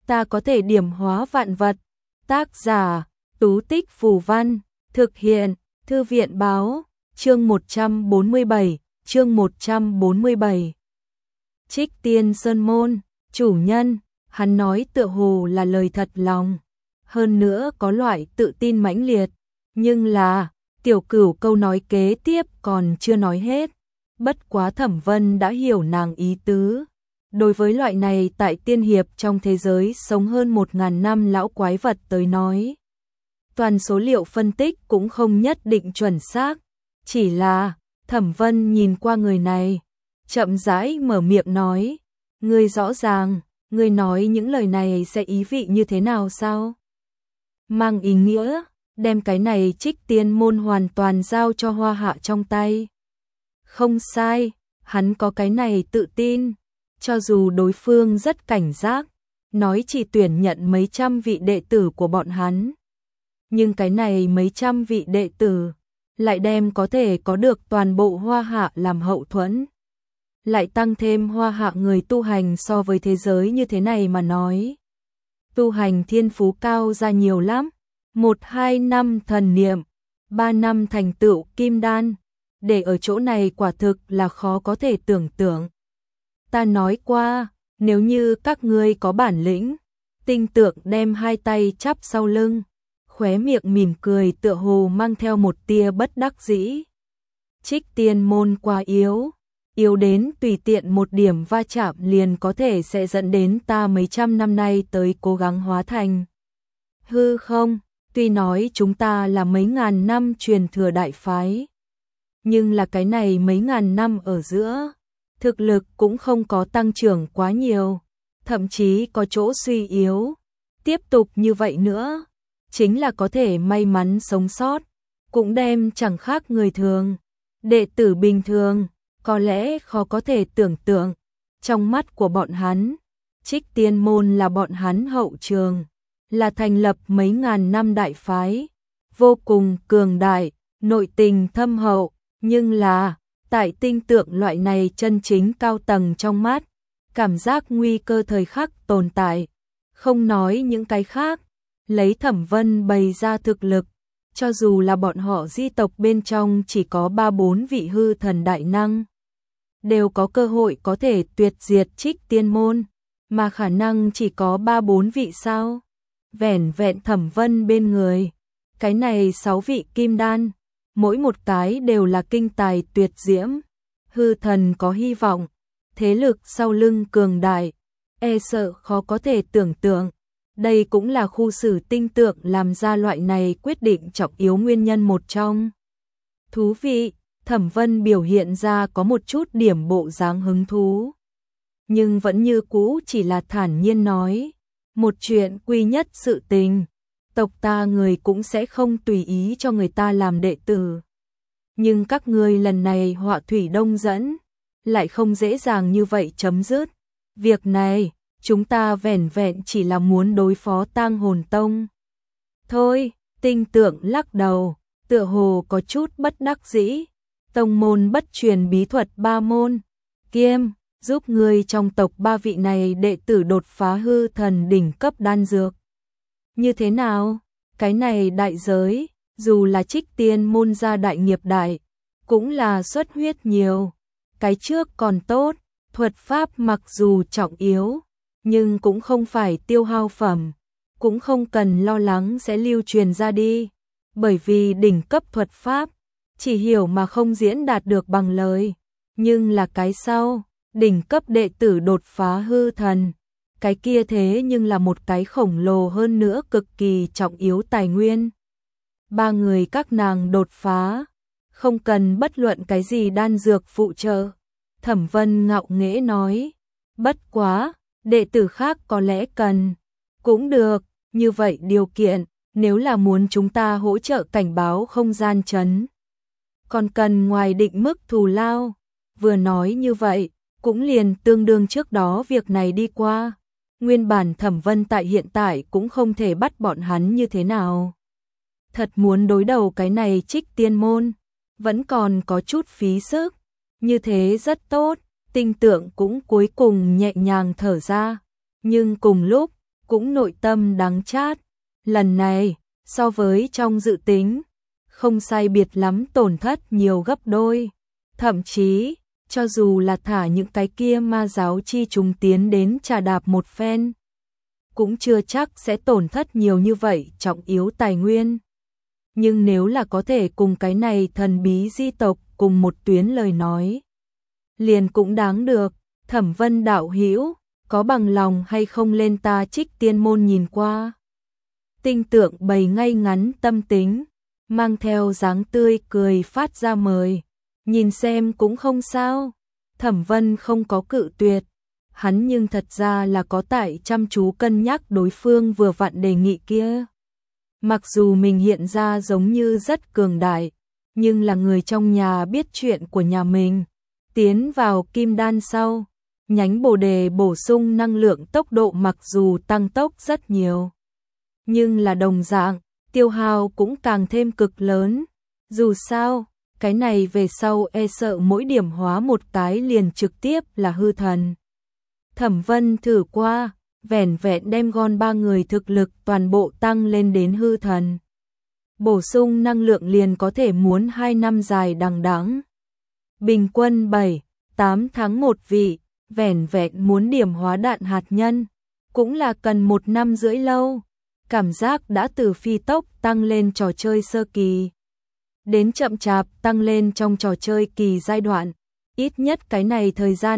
ta có thể điểm hóa vạn vật. Tác giả, Tú Tích Phù Văn, thực hiện, Thư viện Báo, chương 147, chương 147. Trích Tiên Sơn Môn, chủ nhân, hắn nói tựa hồ là lời thật lòng, hơn nữa có loại tự tin mãnh liệt, nhưng là, Tiểu Cửu câu nói kế tiếp còn chưa nói hết, bất quá Thẩm Vân đã hiểu nàng ý tứ. Đối với loại này tại tiên hiệp trong thế giới sống hơn 1000 năm lão quái vật tới nói, toàn số liệu phân tích cũng không nhất định chuẩn xác, chỉ là Thẩm Vân nhìn qua người này, chậm rãi mở miệng nói, ngươi rõ ràng, ngươi nói những lời này sẽ ý vị như thế nào sao? Mang ý nghĩa, đem cái này Trích Tiên môn hoàn toàn giao cho Hoa Hạ trong tay. Không sai, hắn có cái này tự tin, cho dù đối phương rất cảnh giác, nói chỉ tuyển nhận mấy trăm vị đệ tử của bọn hắn. Nhưng cái này mấy trăm vị đệ tử, lại đem có thể có được toàn bộ Hoa Hạ làm hậu thuẫn. Lại tăng thêm Hoa Hạ người tu hành so với thế giới như thế này mà nói. Tu hành thiên phú cao ra nhiều lắm, 1-2 năm thần niệm, 3 năm thành tựu kim đan, để ở chỗ này quả thực là khó có thể tưởng tượng. Ta nói qua, nếu như các ngươi có bản lĩnh, Tinh Tượng đem hai tay chắp sau lưng, khóe miệng mỉm cười tựa hồ mang theo một tia bất đắc dĩ. Trích Tiên môn quá yếu, yếu đến tùy tiện một điểm va chạm liền có thể sẽ dẫn đến ta mấy trăm năm nay tới cố gắng hóa thành hư không. Tuy nói chúng ta là mấy ngàn năm truyền thừa đại phái, nhưng là cái này mấy ngàn năm ở giữa, thực lực cũng không có tăng trưởng quá nhiều, thậm chí có chỗ suy yếu. Tiếp tục như vậy nữa, chính là có thể may mắn sống sót, cũng đem chẳng khác người thường. Đệ tử bình thường, có lẽ khó có thể tưởng tượng, trong mắt của bọn hắn, Trích Tiên môn là bọn hắn hậu trường, là thành lập mấy ngàn năm đại phái, vô cùng cường đại, nội tình thâm hậu, nhưng là, tại Tinh Tượng loại này chân chính cao tầng trong mắt, cảm giác nguy cơ thời khắc tồn tại, không nói những cái khác, lấy Thẩm Vân bày ra thực lực, cho dù là bọn họ di tộc bên trong chỉ có 3-4 vị hư thần đại năng, đều có cơ hội có thể tuyệt diệt Trích Tiên môn, mà khả năng chỉ có 3-4 vị sao? Vẻn vẹn Thẩm Vân bên người, cái này 6 vị kim đan, mỗi một cái đều là kinh tài tuyệt diễm, hư thần có hy vọng, thế lực sau lưng cường đại, e sợ khó có thể tưởng tượng. Đây cũng là khu xử Tinh Tượng làm ra loại này quyết định trọng yếu nguyên nhân một trong. Thú vị, Thẩm Vân biểu hiện ra có một chút điểm bộ dáng hứng thú, nhưng vẫn như cũ chỉ là thản nhiên nói, một chuyện quy nhất sự tình, tộc ta người cũng sẽ không tùy ý cho người ta làm đệ tử. Nhưng các ngươi lần này họa thủy đông dẫn, lại không dễ dàng như vậy chấm dứt. Việc này, chúng ta vẻn vẹn chỉ là muốn đối phó Tang Hồn Tông. Thôi, Tinh Tượng lắc đầu, tựa hồ có chút bất đắc dĩ. Tông môn bất truyền bí thuật 3 môn, kiêm, giúp người trong tộc 3 vị này đệ tử đột phá hư thần đỉnh cấp đan dược. Như thế nào? Cái này đại giới, dù là Trích Tiên môn gia đại nghiệp đại, cũng là xuất huyết nhiều. Cái trước còn tốt, thuật pháp mặc dù trọng yếu, nhưng cũng không phải tiêu hao phẩm, cũng không cần lo lắng sẽ lưu truyền ra đi, bởi vì đỉnh cấp thuật pháp, chỉ hiểu mà không diễn đạt được bằng lời, nhưng là cái sau, đỉnh cấp đệ tử đột phá hư thần, cái kia thế nhưng là một cái khổng lồ hơn nữa cực kỳ trọng yếu tài nguyên. 3 người các nàng đột phá, không cần bất luận cái gì đan dược phụ trợ. Thẩm Vân ngạo nghễ nói, bất quá, đệ tử khác có lẽ cần, cũng được, như vậy điều kiện, nếu là muốn chúng ta hỗ trợ cảnh báo không gian chấn, còn cần ngoài định mức thù lao. Vừa nói như vậy, cũng liền tương đương trước đó việc này đi qua. Nguyên bản Thẩm Vân tại hiện tại cũng không thể bắt bọn hắn như thế nào. Thật muốn đối đầu cái này Trích Tiên môn, vẫn còn có chút phí sức. Như thế rất tốt, Tinh Tượng cũng cuối cùng nhẹ nhàng thở ra. Nhưng cùng lúc, cũng nội tâm đắng chát. Lần này, so với trong dự tính, không sai biệt lắm tổn thất nhiều gấp đôi. Thậm chí, cho dù là thả những cái kia ma giáo chi chúng tiến đến trà đạp một phen, cũng chưa chắc sẽ tổn thất nhiều như vậy trọng yếu tài nguyên. Nhưng nếu là có thể cùng cái này thần bí di tộc cùng một tuyến lời nói, liền cũng đáng được. Thẩm Vân đạo hữu, có bằng lòng hay không lên ta Trích Tiên môn nhìn qua? Tinh Tượng bày ngay ngắn tâm tính, mang theo dáng tươi cười phát ra mời, nhìn xem cũng không sao. Thẩm Vân không có cự tuyệt, hắn nhưng thật ra là có tại chăm chú cân nhắc đối phương vừa vặn đề nghị kia. Mặc dù mình hiện ra giống như rất cường đại, nhưng là người trong nhà biết chuyện của nhà mình. Tiến vào kim đan sau, nhánh bồ đề bổ sung năng lượng tốc độ mặc dù tăng tốc rất nhiều, nhưng là đồng dạng, tiêu hao cũng càng thêm cực lớn. Dù sao, cái này về sau e sợ mỗi điểm hóa một cái liền trực tiếp là hư thần. Thẩm Vân thử qua, vẻn vẹn đem gọn 3 người thực lực toàn bộ tăng lên đến hư thần. Bổ sung năng lượng liền có thể muốn 2 năm dài đằng đẵng. Bình quân 7-8 tháng một vị, vẻn vẹn muốn điểm hóa đạn hạt nhân, cũng là cần 1 năm rưỡi lâu. Cảm giác đã từ phi tốc tăng lên trò chơi sơ kỳ, đến chậm chạp tăng lên trong trò chơi kỳ giai đoạn. Ít nhất cái này thời gian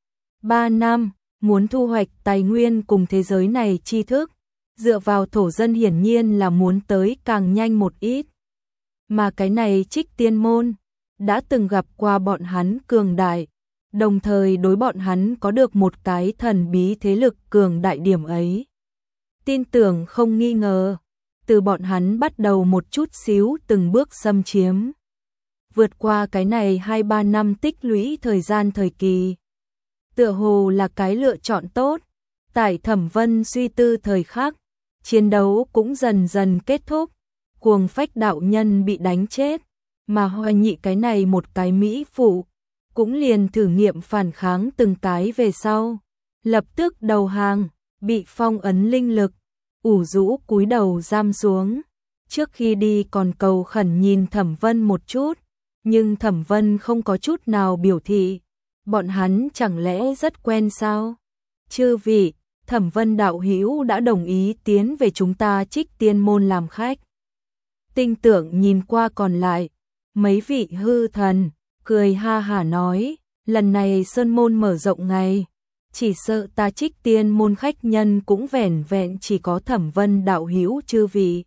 2-3 năm, muốn thu hoạch tài nguyên cùng thế giới này tri thức, dựa vào thổ dân hiển nhiên là muốn tới càng nhanh một ít. Mà cái này Trích Tiên môn, đã từng gặp qua bọn hắn cường đại, đồng thời đối bọn hắn có được một cái thần bí thế lực cường đại điểm ấy. Tin tưởng không nghi ngờ, từ bọn hắn bắt đầu một chút xíu từng bước xâm chiếm. Vượt qua cái này 2-3 năm tích lũy thời gian thời kỳ, tựa hồ là cái lựa chọn tốt. Tại Thẩm Vân suy tư thời khắc, chiến đấu cũng dần dần kết thúc, Cuồng Phách đạo nhân bị đánh chết, mà Hoa Nhị cái này một cái mỹ phụ, cũng liền thử nghiệm phản kháng từng cái về sau, lập tức đầu hàng, bị phong ấn linh lực, ủ rũ cúi đầu giam xuống. Trước khi đi còn cầu khẩn nhìn Thẩm Vân một chút, nhưng Thẩm Vân không có chút nào biểu thị. Bọn hắn chẳng lẽ rất quen sao? Chư vị, Thẩm Vân đạo hữu đã đồng ý tiến về chúng ta Trích Tiên môn làm khách. Tinh Tượng nhìn qua còn lại mấy vị hư thần, cười ha hả nói, lần này sơn môn mở rộng ngày, chỉ sợ ta Trích Tiên môn khách nhân cũng vẻn vẹn chỉ có Thẩm Vân đạo hữu chư vị.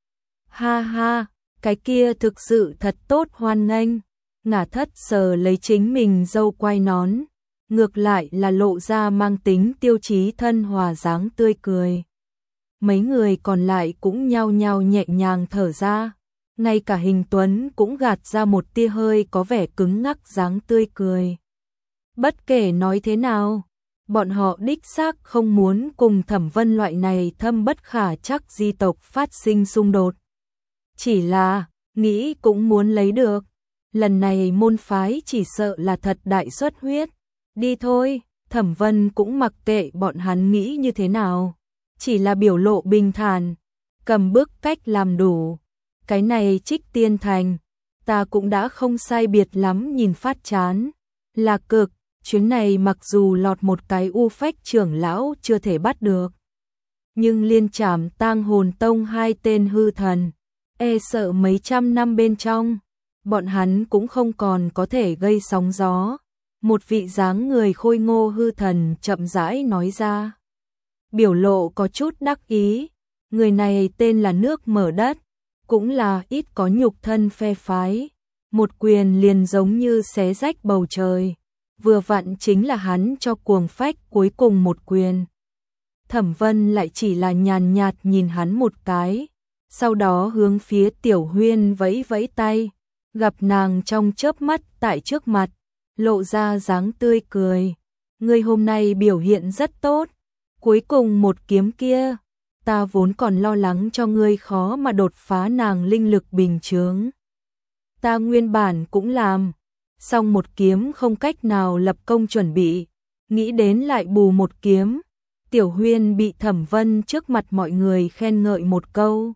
Ha ha, cái kia thực sự thật tốt hoan nghênh. Ngả Thất sờ lấy chính mình râu quai nón, ngược lại là lộ ra mang tính tiêu chí thân hòa dáng tươi cười. Mấy người còn lại cũng nhao nhao nhẹ nhàng thở ra, ngay cả Hình Tuấn cũng gạt ra một tia hơi có vẻ cứng ngắc dáng tươi cười. Bất kể nói thế nào, bọn họ đích xác không muốn cùng Thẩm Vân loại này thâm bất khả trắc di tộc phát sinh xung đột. Chỉ là, nghĩ cũng muốn lấy được. Lần này môn phái chỉ sợ là thật đại xuất huyết. Đi thôi, Thẩm Vân cũng mặc kệ bọn hắn nghĩ như thế nào. Chỉ là biểu lộ bình thản, cầm bước cách làm đủ. Cái này Trích Tiên thành, ta cũng đã không sai biệt lắm nhìn phát chán. Là cực, chuyến này mặc dù lọt một cái u phách trưởng lão chưa thể bắt được, nhưng liên trảm tang hồn tông 2 tên hư thần, e sợ mấy trăm năm bên trong, bọn hắn cũng không còn có thể gây sóng gió. Một vị dáng người khôi ngô hư thần chậm rãi nói ra, biểu lộ có chút đắc ý. Người này tên là Nước Mở Đất, cũng là ít có nhục thân phe phái, một quyền liền giống như xé rách bầu trời, vừa vặn chính là hắn cho Cuồng Phách cuối cùng một quyền. Thẩm Vân lại chỉ là nhàn nhạt nhìn hắn một cái, sau đó hướng phía Tiểu Huyên vẫy vẫy tay, gặp nàng trong chớp mắt tại trước mặt, lộ ra dáng tươi cười. Ngươi hôm nay biểu hiện rất tốt, cuối cùng một kiếm kia, ta vốn còn lo lắng cho ngươi khó mà đột phá nàng linh lực bình chướng. Ta nguyên bản cũng làm, xong một kiếm không cách nào lập công chuẩn bị, nghĩ đến lại bù một kiếm, Tiểu Huyên bị Thẩm Vân trước mặt mọi người khen ngợi một câu,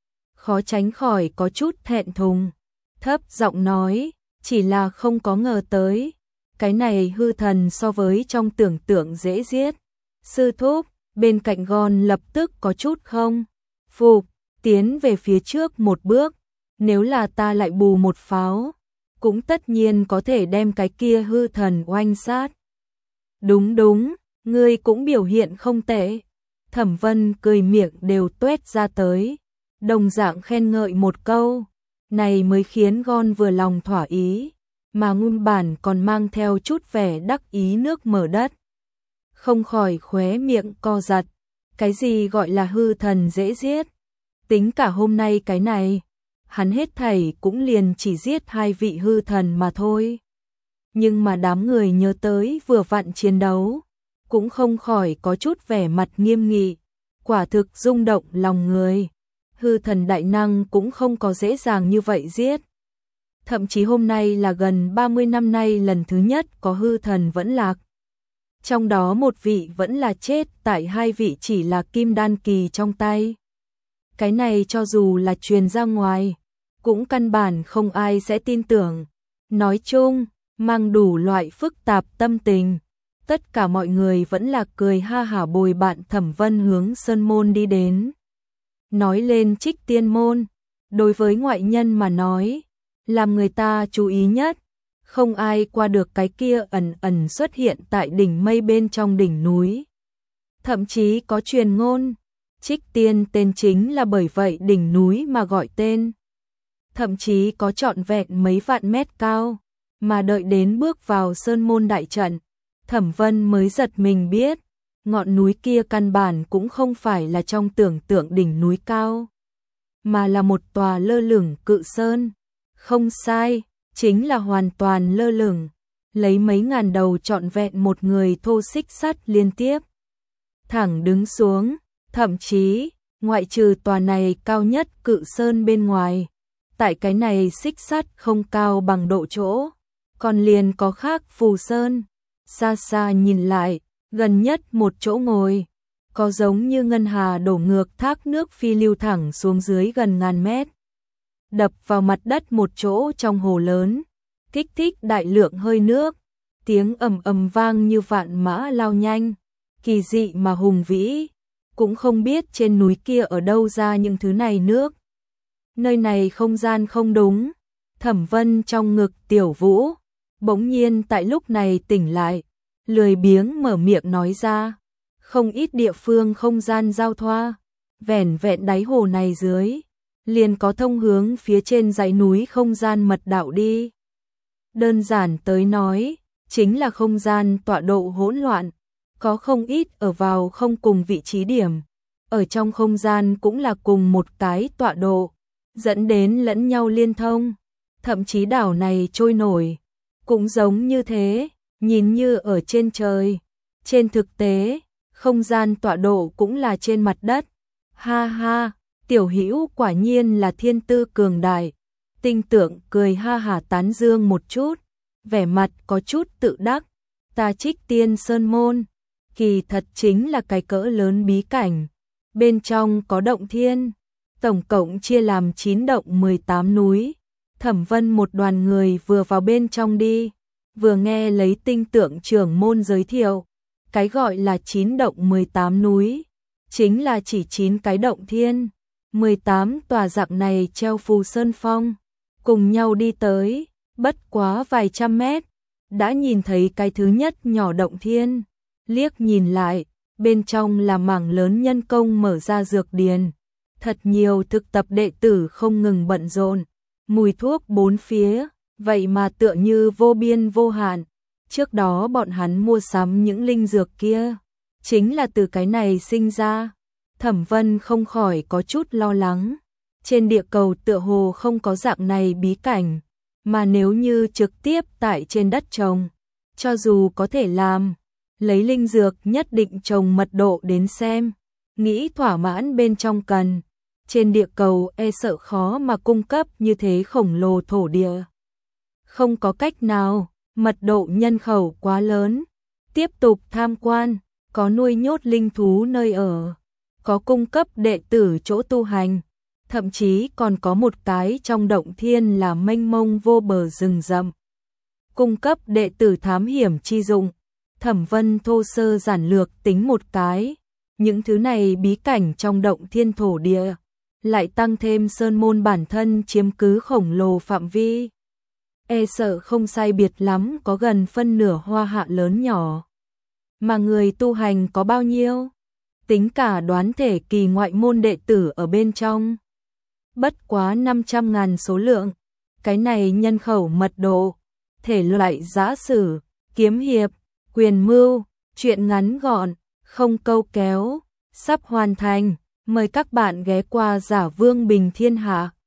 khó tránh khỏi có chút thẹn thùng, thấp giọng nói, chỉ là không có ngờ tới, cái này hư thần so với trong tưởng tượng dễ giết. Sư thúc, bên cạnh Gon lập tức có chút không phục, tiến về phía trước một bước, nếu là ta lại bù một pháo, cũng tất nhiên có thể đem cái kia hư thần oanh sát. Đúng đúng, ngươi cũng biểu hiện không tệ. Thẩm Vân cười miệng đều tuét ra tới, đồng dạng khen ngợi một câu, này mới khiến Gon vừa lòng thỏa ý, mà nguyên bản còn mang theo chút vẻ đắc ý nước mở đất. Không khỏi khóe miệng co giật, cái gì gọi là hư thần dễ giết, tính cả hôm nay cái này, hắn hết thảy cũng liền chỉ giết 2 vị hư thần mà thôi. Nhưng mà đám người nhớ tới vừa vặn chiến đấu, cũng không khỏi có chút vẻ mặt nghiêm nghị, quả thực rung động lòng người. Hư thần đại năng cũng không có dễ dàng như vậy giết. Thậm chí hôm nay là gần 30 năm nay lần thứ nhất có hư thần vẫn lạc. Trong đó một vị vẫn là chết tại 2 vị chỉ là kim đan kỳ trong tay. Cái này cho dù là truyền ra ngoài, cũng căn bản không ai sẽ tin tưởng. Nói chung, mang đủ loại phức tạp tâm tình. Tất cả mọi người vẫn là cười ha hả bồi bạn Thẩm Vân hướng Sơn Môn đi đến. Nói lên Trích Tiên Môn, đối với ngoại nhân mà nói, làm người ta chú ý nhất, không ai qua được cái kia ẩn ẩn xuất hiện tại đỉnh mây bên trong đỉnh núi. Thậm chí có truyền ngôn, Trích Tiên tên chính là bởi vậy đỉnh núi mà gọi tên. Thậm chí có trọn vẹn mấy vạn mét cao, mà đợi đến bước vào Sơn Môn đại trận, Thẩm Vân mới giật mình biết, ngọn núi kia căn bản cũng không phải là trong tưởng tượng đỉnh núi cao, mà là một tòa lơ lửng cự sơn. Không sai, chính là hoàn toàn lơ lửng, lấy mấy ngàn đầu trọn vẹn một người thô xích sắt liên tiếp thẳng đứng xuống, thậm chí, ngoại trừ tòa này cao nhất cự sơn bên ngoài, tại cái này xích sắt không cao bằng độ chỗ, còn liền có khác phù sơn. Xa xa nhìn lại, gần nhất một chỗ ngồi, có giống như ngân hà đổ ngược thác nước phi lưu thẳng xuống dưới gần ngàn mét, đập vào mặt đất một chỗ trong hồ lớn, kích thích đại lượng hơi nước, tiếng ầm ầm vang như vạn mã lao nhanh, kỳ dị mà hùng vĩ, cũng không biết trên núi kia ở đâu ra những thứ này nước. Nơi này không gian không đúng. Thẩm Vân trong ngực Tiểu Vũ bỗng nhiên tại lúc này tỉnh lại, lười biếng mở miệng nói ra, không ít địa phương không gian giao thoa, vẻn vẹn đáy hồ này dưới, liền có thông hướng phía trên dãy núi không gian mật đạo đi. Đơn giản tới nói, chính là không gian tọa độ hỗn loạn, có không ít ở vào không cùng vị trí điểm, ở trong không gian cũng là cùng một cái tọa độ, dẫn đến lẫn nhau liên thông, thậm chí đảo này trôi nổi, cũng giống như thế, nhìn như ở trên trời, trên thực tế, không gian tọa độ cũng là trên mặt đất. Ha ha, Tiểu Hữu quả nhiên là thiên tư cường đại. Tinh Tượng cười ha hả tán dương một chút, vẻ mặt có chút tự đắc. Ta Trích Tiên Sơn Môn, kỳ thật chính là cái cỡ lớn bí cảnh. Bên trong có động thiên, tổng cộng chia làm 9 động 18 núi. Thẩm Vân một đoàn người vừa vào bên trong đi, vừa nghe lấy Tinh Tượng trưởng môn giới thiệu. Cái gọi là 9 động 18 núi, chính là chỉ 9 cái động thiên, 18 tòa dạng này treo phù sơn phong, cùng nhau đi tới, bất quá vài trăm mét, đã nhìn thấy cái thứ nhất nhỏ động thiên, liếc nhìn lại, bên trong là mảng lớn nhân công mở ra dược điền, thật nhiều thực tập đệ tử không ngừng bận rộn, mùi thuốc bốn phía, vậy mà tựa như vô biên vô hạn. Trước đó bọn hắn mua sắm những linh dược kia, chính là từ cái này sinh ra. Thẩm Vân không khỏi có chút lo lắng. Trên địa cầu tựa hồ không có dạng này bí cảnh, mà nếu như trực tiếp tại trên đất trồng, cho dù có thể làm, lấy linh dược nhất định trồng mật độ đến xem, nghĩ thỏa mãn bên trong cần. Trên địa cầu e sợ khó mà cung cấp như thế khổng lồ thổ địa. Không có cách nào. Mật độ nhân khẩu quá lớn. Tiếp tục tham quan, có nuôi nhốt linh thú nơi ở, có cung cấp đệ tử chỗ tu hành, thậm chí còn có một cái trong động thiên là mênh mông vô bờ rừng rậm, cung cấp đệ tử thám hiểm chi dụng. Thẩm Vân thô sơ giản lược tính một cái, những thứ này bí cảnh trong động thiên thổ địa, lại tăng thêm sơn môn bản thân chiếm cứ khổng lồ phạm vi. E sợ không sai biệt lắm có gần phân nửa Hoa Hạ lớn nhỏ. Mà người tu hành có bao nhiêu? Tính cả đoán thể kỳ ngoại môn đệ tử ở bên trong. Bất quá 500.000 số lượng. Cái này nhân khẩu mật độ, thể loại giã sử, kiếm hiệp, quyền mưu, chuyện ngắn gọn, không câu kéo, sắp hoàn thành. Mời các bạn ghé qua Giả Vương Bình Thiên Hạ.